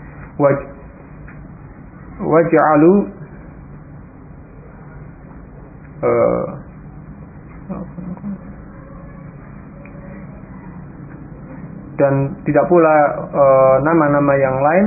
Waj'alu dan tidak pula nama-nama yang lain,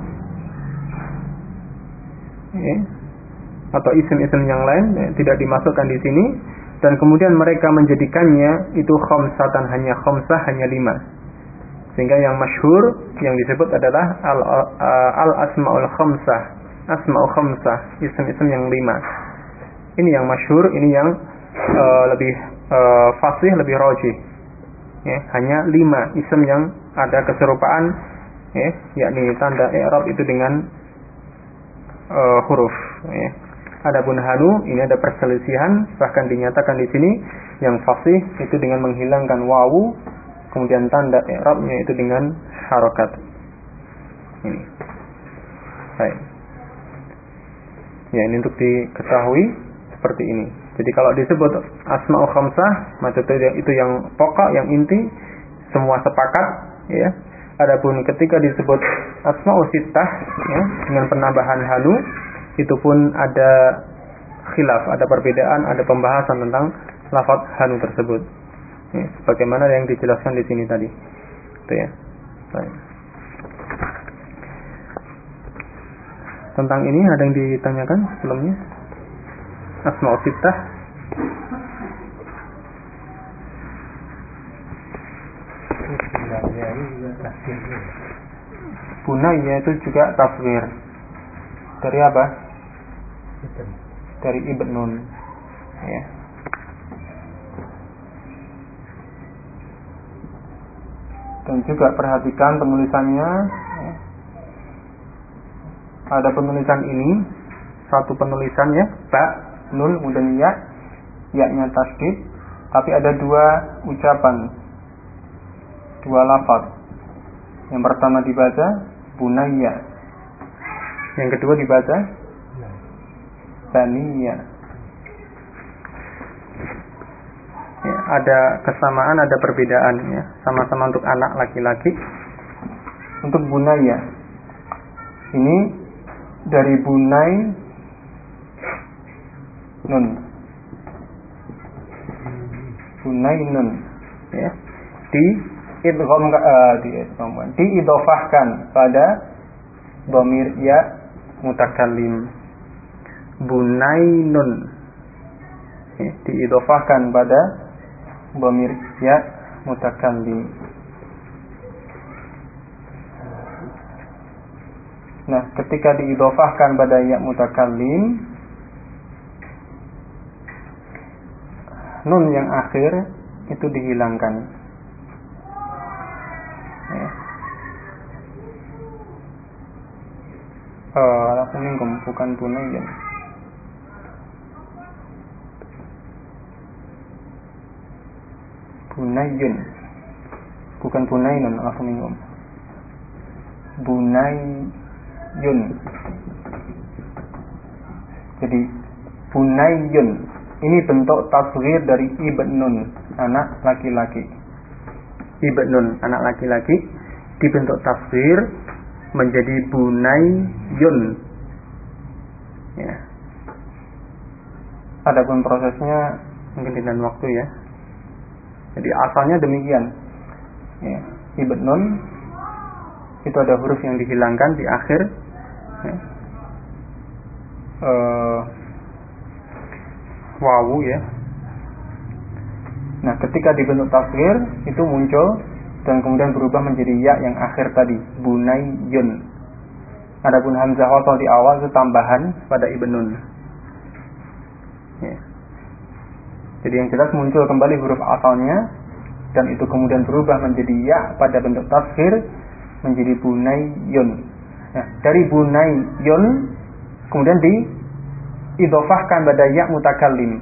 atau isim-isim yang lain, tidak dimasukkan di sini. Dan kemudian mereka menjadikannya itu khamsatan, hanya khamsah, hanya 5. Sehingga yang masyhur yang disebut adalah al-asmaul khamsah, asmaul khamsah, isim-isim yang 5. Ini yang masyhur, ini yang lebih fasih, lebih rajih. Hanya 5 isim yang ada keserupaan, yakni tanda i'rab itu dengan huruf. Adapun hanu ini ada perselisihan, bahkan dinyatakan di sini Yang fasih itu dengan menghilangkan wawu, kemudian tanda i'rabnya itu dengan harokat. Ini. Baik. Ya, ini untuk diketahui seperti ini. Jadi kalau disebut asma'ul khamsah, maka itu yang pokok, yang inti, semua sepakat, ya. Adapun ketika disebut asma'ul sittah, ya, dengan penambahan hanu, itu pun ada khilaf, ada perbedaan, ada pembahasan tentang lafaz hanu tersebut. Ya, sebagaimana yang dijelaskan di sini tadi. Itu ya. Baik. Tentang ini ada yang ditanyakan sebelumnya? Asma'ul sittah. Bunayya itu juga tasghir. Dari apa? Dari ibnun. Ya. Dan juga perhatikan penulisannya. Ya. Ada penulisan ini, satu penulisan ya, ba, nun, kemudian ya, ya-nya tasydid, tapi ada dua ucapan, dua lafaz. Yang pertama dibaca bunayya, yang kedua dibaca baniya. Ya, ada kesamaan, ada perbedaan ya. Sama-sama untuk anak laki-laki. Untuk bunayya, ini dari bunay nun, bunay nun, ya, diidhofahkan pada dhamir ya mutakallim. Bunainun, ya, diidhofahkan pada dhamir ya mutakallim. Nah, ketika diidhofahkan pada ya mutakallim, nun yang akhir itu dihilangkan. Ya. Lakum bukan bunayyan. Bunayyun, bukan bunaynun. Lakum bunayyun. Jadi bunayyun ini bentuk tasghir dari ibnun, anak laki-laki. Ibnun, anak laki-laki, dibentuk tasghir menjadi bunayyun. Ya. Adapun prosesnya mungkin dengan waktu ya. Jadi asalnya demikian. Ya. Ibnun itu ada huruf yang dihilangkan di akhir. Ya. Wawu ya. Nah, ketika dibentuk tasghir itu muncul dan kemudian berubah menjadi ya yang akhir tadi, bunayyun. Adapun hamzah wasal di awal itu tambahan pada ibnun. Ya. Jadi yang jelas muncul kembali huruf asalnya dan itu kemudian berubah menjadi ya pada bentuk tasghir menjadi bunayyun. Nah, dari bunayyun kemudian diidhofahkan pada ya mutakallim.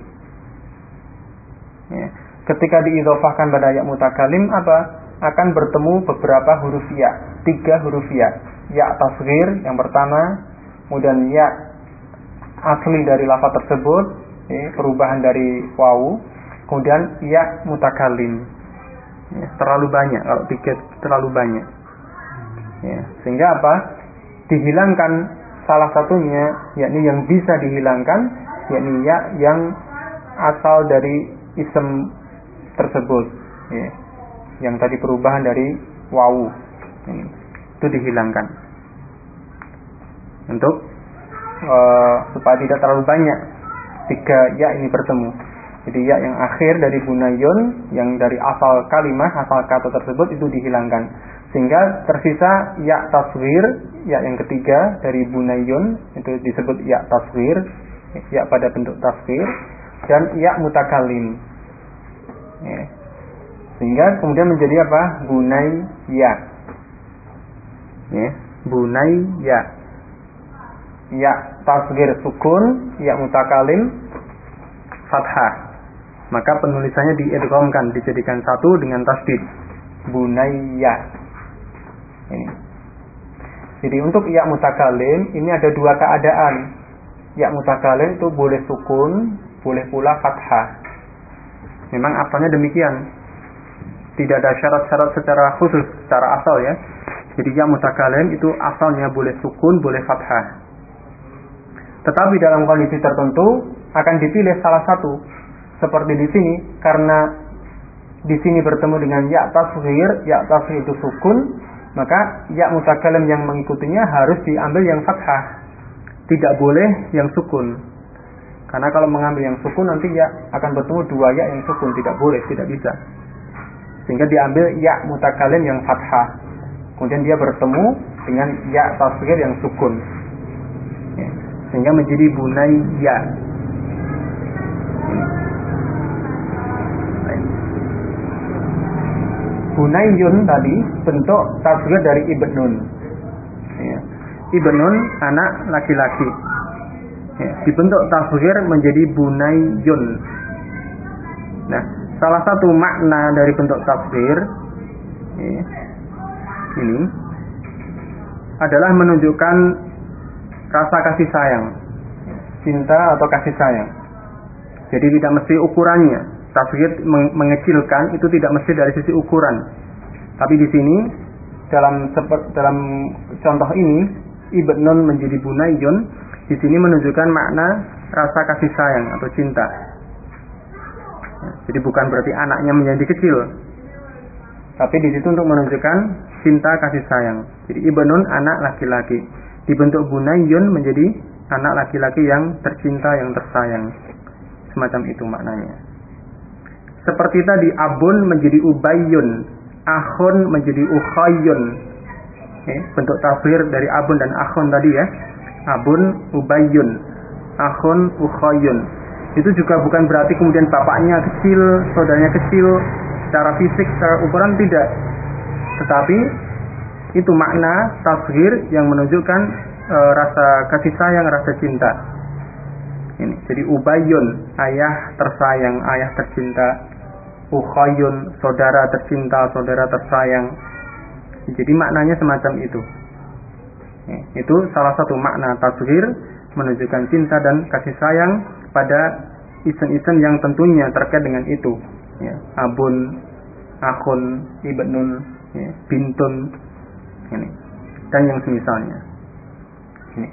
Ya. Ketika diidhofahkan pada ya mutakallim apa? Akan bertemu beberapa huruf ya, 3 huruf ya. Ya tasghir yang pertama, kemudian ya asli dari lafaz tersebut, ya, perubahan dari wawu, kemudian ya mutakallim. Ya, terlalu banyak, kalau pikir terlalu banyak. Ya, sehingga apa? Dihilangkan salah satunya, yakni yang bisa dihilangkan, yakni ya yang asal dari ism tersebut, ya, yang tadi perubahan dari wawu, ini, itu dihilangkan untuk supaya tidak terlalu banyak 3 ya ini bertemu. Jadi ya yang akhir dari bunayyun, yang dari asal kalimat, asal kata tersebut itu dihilangkan, sehingga tersisa ya tasghir, ya yang ketiga dari bunayyun itu disebut ya tasghir, ya pada bentuk tasghir, dan ya mutakallim. Ya. Sehingga kemudian menjadi apa? Bunayya. Ya, bunayya. Ya tasghir sukun, ya mutakallim fathah. maka penulisannya diidghamkan, dijadikan satu dengan tasdid. Bunayya. Ini. Jadi untuk ya mutakalim ini ada dua keadaan. Ya mutakalim itu boleh sukun, boleh pula fathah. Memang asalnya demikian. Tidak ada syarat-syarat secara khusus, secara asal ya. Jadi ya mutakalim itu asalnya boleh sukun, boleh fathah. Tetapi dalam kondisi tertentu akan dipilih salah satu. Seperti di sini, karena di sini bertemu dengan ya tasghir itu sukun, maka ya mutakalim yang mengikutinya harus diambil yang fathah. Tidak boleh yang sukun. Karena kalau mengambil yang sukun nanti ya akan bertemu dua ya yang sukun, tidak boleh, tidak bisa. Sehingga diambil ya mutakalim yang fathah. Kemudian dia bertemu dengan ya tasghir yang sukun. Ya. Sehingga menjadi bunayya. Bunayyun tadi bentuk tasghir dari ibnun. Ya. Ibnun anak laki-laki. Ya. Dibentuk tasghir menjadi bunayyun. Nah, salah satu makna dari bentuk tasghir ya, ini adalah menunjukkan rasa kasih sayang, cinta atau kasih sayang. Jadi tidak mesti ukurannya. Tasghir mengecilkan itu tidak mesti dari sisi ukuran. Tapi di sini dalam contoh ini ibnun menjadi bunayyun, di sini menunjukkan makna rasa kasih sayang atau cinta. Jadi bukan berarti anaknya menjadi kecil. Tapi di situ untuk menunjukkan cinta kasih sayang. Jadi ibnun anak laki-laki, dibentuk bunayyun menjadi anak laki-laki yang tercinta, yang tersayang. Semacam itu maknanya. Seperti tadi abun menjadi ubayyun, akhun menjadi ukhayyun. Bentuk tasghir dari abun dan akhun tadi ya. Abun ubayyun, akhun ukhayyun. Itu juga bukan berarti kemudian bapaknya kecil, saudaranya kecil secara fisik, secara ukuran tidak. Tetapi itu makna tasghir yang menunjukkan rasa kasih sayang, rasa cinta. Ini. Jadi ubayyun, ayah tersayang, ayah tercinta. Ukhayyun, saudara tercinta, saudara tersayang. Jadi maknanya semacam itu. Itu salah satu makna tasghir, menunjukkan cinta dan kasih sayang pada isim-isim yang tentunya terkait dengan itu. Ya, abun, akhun, ibnun, ya, bintun, ini, dan yang semisalnya. Ini.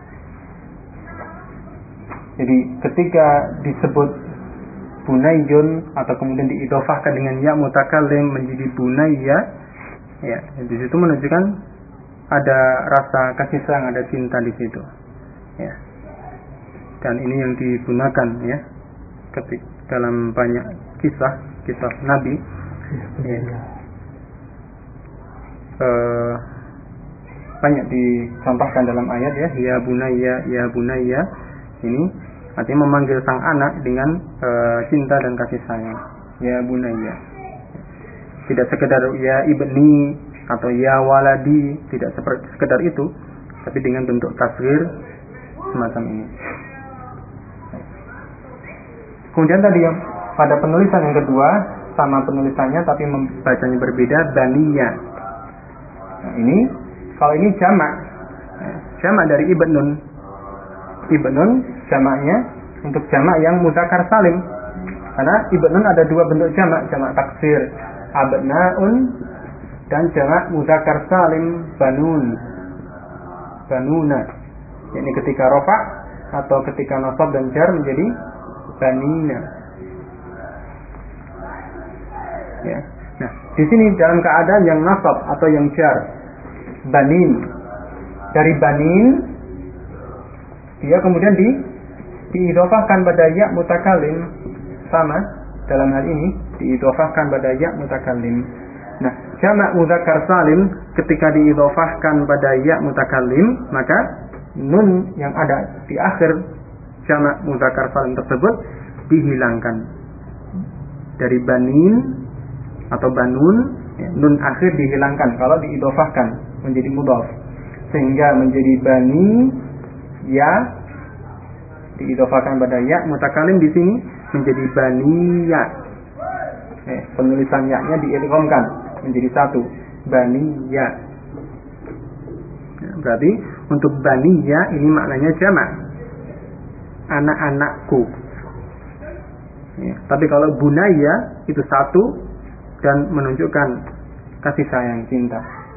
Jadi ketika disebut bunayyun atau kemudian diidhofahkan dengan ya mutakalim menjadi bunayya, ya, di situ menunjukkan ada rasa kasih sayang, ada cinta di situ. Ya. Dan ini yang digunakan ya ketika dalam banyak kisah Nabi. Ya. Banyak dicontohkan dalam ayat ya, ya bunayya, ya bunayya. Ini artinya memanggil sang anak dengan cinta dan kasih sayang. Ya bunayya. Tidak sekedar ya ibni atau ya waladi, tidak sekedar itu, tapi dengan bentuk tasghir semacam ini. Kemudian tadi yang pada penulisan yang kedua sama penulisannya tapi membacanya berbeda, baniya. Nah, ini kalau ini jamak dari ibnun. Ibnun jamaknya untuk jamak yang mudzakkar salim. Karena ibnun ada dua bentuk jamak taksir, abnaun dan jamak mudzakkar salim, banun. Banuna. Ini ketika rafa atau ketika nasab dan jar menjadi banina. Ya. Nah, di sini dalam keadaan yang nasab atau yang jar, banin. Dari banin dia kemudian diidhofahkan pada ya mutakalim, sama dalam hal ini diidhofahkan pada ya mutakalim. Nah, jamak mudzakkar salim ketika diidhofahkan pada ya mutakalim, maka nun yang ada di akhir jamak mudzakkar salim tersebut dihilangkan. Dari banin atau banun, ya, nun akhir dihilangkan kalau diidhofahkan menjadi mudhaf, sehingga menjadi bani ya, diidhofahkan pada ya mutakalim di sini menjadi baniya. Penulisan ya-nya diidghamkan menjadi satu, baniya. Berarti untuk baniya ini maknanya jamak, anak-anakku. Tapi kalau bunaya itu satu dan menunjukkan kasih sayang, cinta.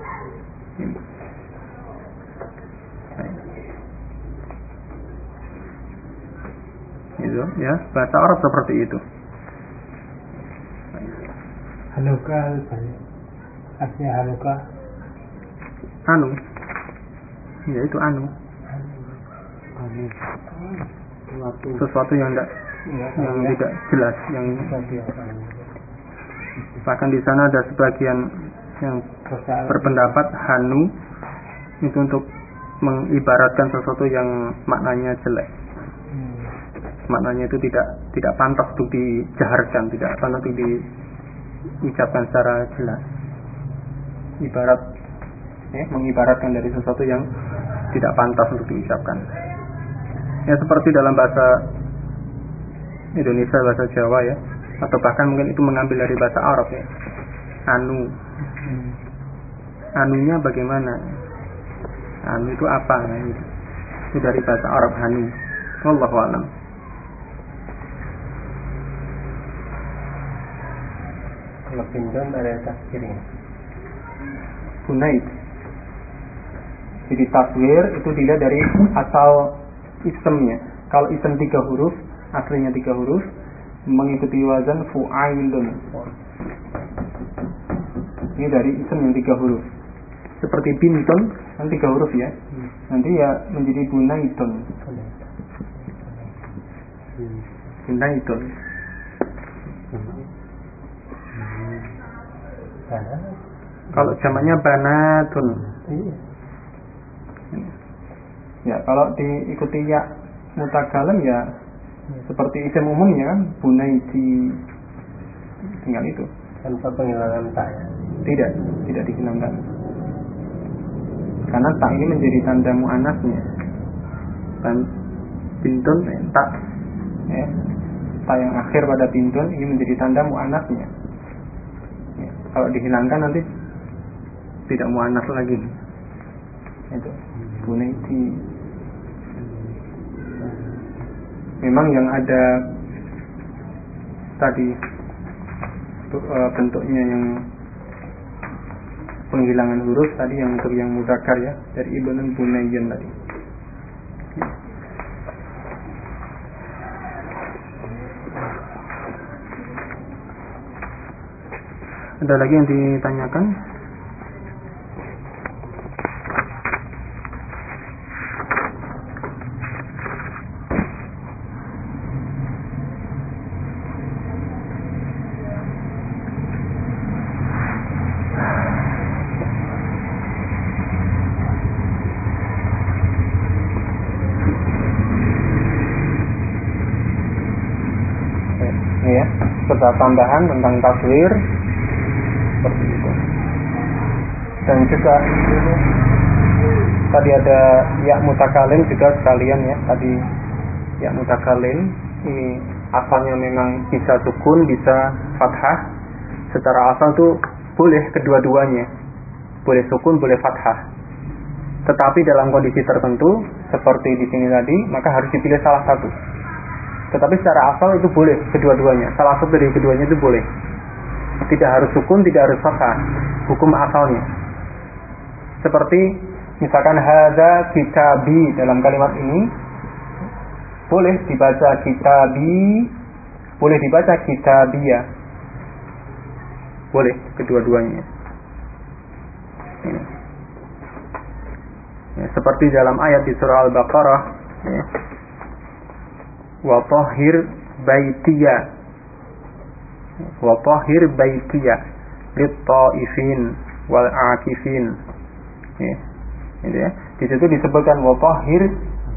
Itu ya, bahasa Arab seperti itu. Haluka artinya haluka Anu, ya itu anu. Sesuatu yang tidak jelas, yang bahkan di sana ada sebagian yang berpendapat hanu itu untuk mengibaratkan sesuatu yang maknanya jelek. Maknanya itu tidak pantas untuk dijaharkan, tidak pantas untuk diucapkan secara jelas. Ibarat mengibaratkan dari sesuatu yang tidak pantas untuk diucapkan. Ya seperti dalam bahasa Indonesia, bahasa Jawa ya, atau bahkan mungkin itu mengambil dari bahasa Arab ya. Anu. Anunya bagaimana? Anu itu apa? Itu dari bahasa Arab anu. Wallahu a'lam. Kalau pindon ada taswirnya. Bunaid. Jadi taswir itu dilihat dari asal isemnya. Kalau isem 3 huruf, aslinya 3 huruf, mengikuti wazan fu'ailun. Ini dari isem yang 3 huruf. Seperti bintun kan 3 huruf ya. Nanti ya menjadi bunaidun. Bunaidun. Kalau jamaknya banatun. Ya, kalau diikuti ya mutakalim ya seperti isim umumnya kan, bunaiti, tinggal itu. Tanpa penghilangan tak ya? Tidak dihilangkan. Karena tak ini menjadi tanda muannasnya. Dan bintun tak, ya, tak yang akhir pada bintun ini menjadi tanda muannasnya. Ya, kalau dihilangkan nanti tidak muannas lagi. Itu bunaiti. Memang yang ada tadi bentuknya yang penghilangan huruf tadi yang untuk yang mudzakkar ya, dari ibnun bunayyin tadi. Ada lagi yang ditanyakan? Serta tambahan tentang taswir seperti itu. Dan juga tadi ada ya mutakalim juga sekalian ya. Tadi ya mutakalim ini asalnya memang bisa sukun, bisa fathah. Secara asal tuh boleh kedua-duanya, boleh sukun, boleh fathah. Tetapi dalam kondisi tertentu seperti di sini tadi, maka harus dipilih salah satu. Tetapi secara asal itu boleh kedua-duanya. Salah satu dari keduanya itu boleh. Tidak harus sukun, tidak harus fathah. Hukum asalnya. Seperti misalkan hadza kitabi, dalam kalimat ini boleh dibaca kitabi, boleh dibaca kitabiyah. Boleh kedua-duanya. Ini. Ya, seperti dalam ayat di surah Al-Baqarah ya. Wa tahhir baitiya lit-taifin wal 'akifin. Ya. Gitu ya. Di situ disebutkan wa tahhir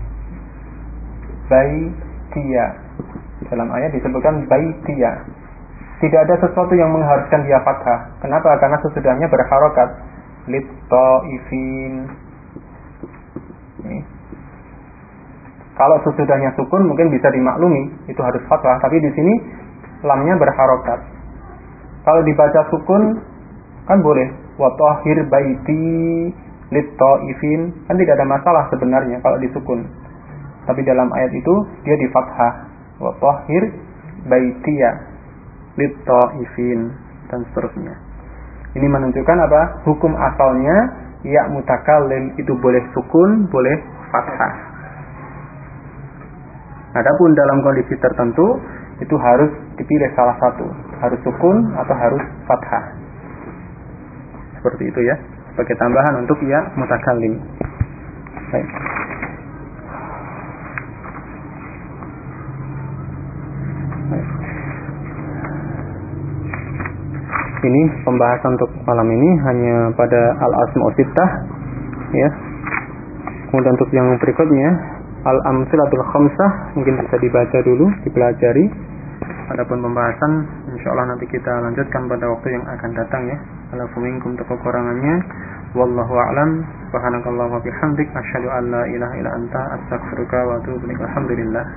baitiya. Dalam ayat disebutkan baitiya. Tidak ada sesuatu yang mengharuskan dia fathah. Kenapa? Karena sesudahnya berharokat lit-taifin. Kalau sesudahnya sukun mungkin bisa dimaklumi, itu harus fathah, tapi di sini lamnya berharokat. Kalau dibaca sukun kan boleh, wa tahhir baiti lit-taifin, kan tidak ada masalah sebenarnya kalau disukun. Tapi dalam ayat itu dia di fathah, wa tahhir baitiya lit-taifin dan seterusnya. Ini menunjukkan apa? Hukum asalnya ya mutakallim itu boleh sukun, boleh fathah. Adapun dalam kondisi tertentu itu harus dipilih salah satu, harus sukun atau harus fathah. Seperti itu ya, sebagai tambahan untuk ya mutakallim. Baik. Ini pembahasan untuk malam ini hanya pada al-asma'u sittah ya. Kemudian untuk yang berikutnya al-amsilatul khamsah mungkin bisa dibaca dulu, dipelajari. Adapun pembahasan insyaallah nanti kita lanjutkan pada waktu yang akan datang ya. Alafu minkum, untuk kekurangannya wallahu a'lam. Subhanakallahumma bihamdik asyhadu an la ilaha illa anta astaghfiruka wa atubu ilaik. Alhamdulillah.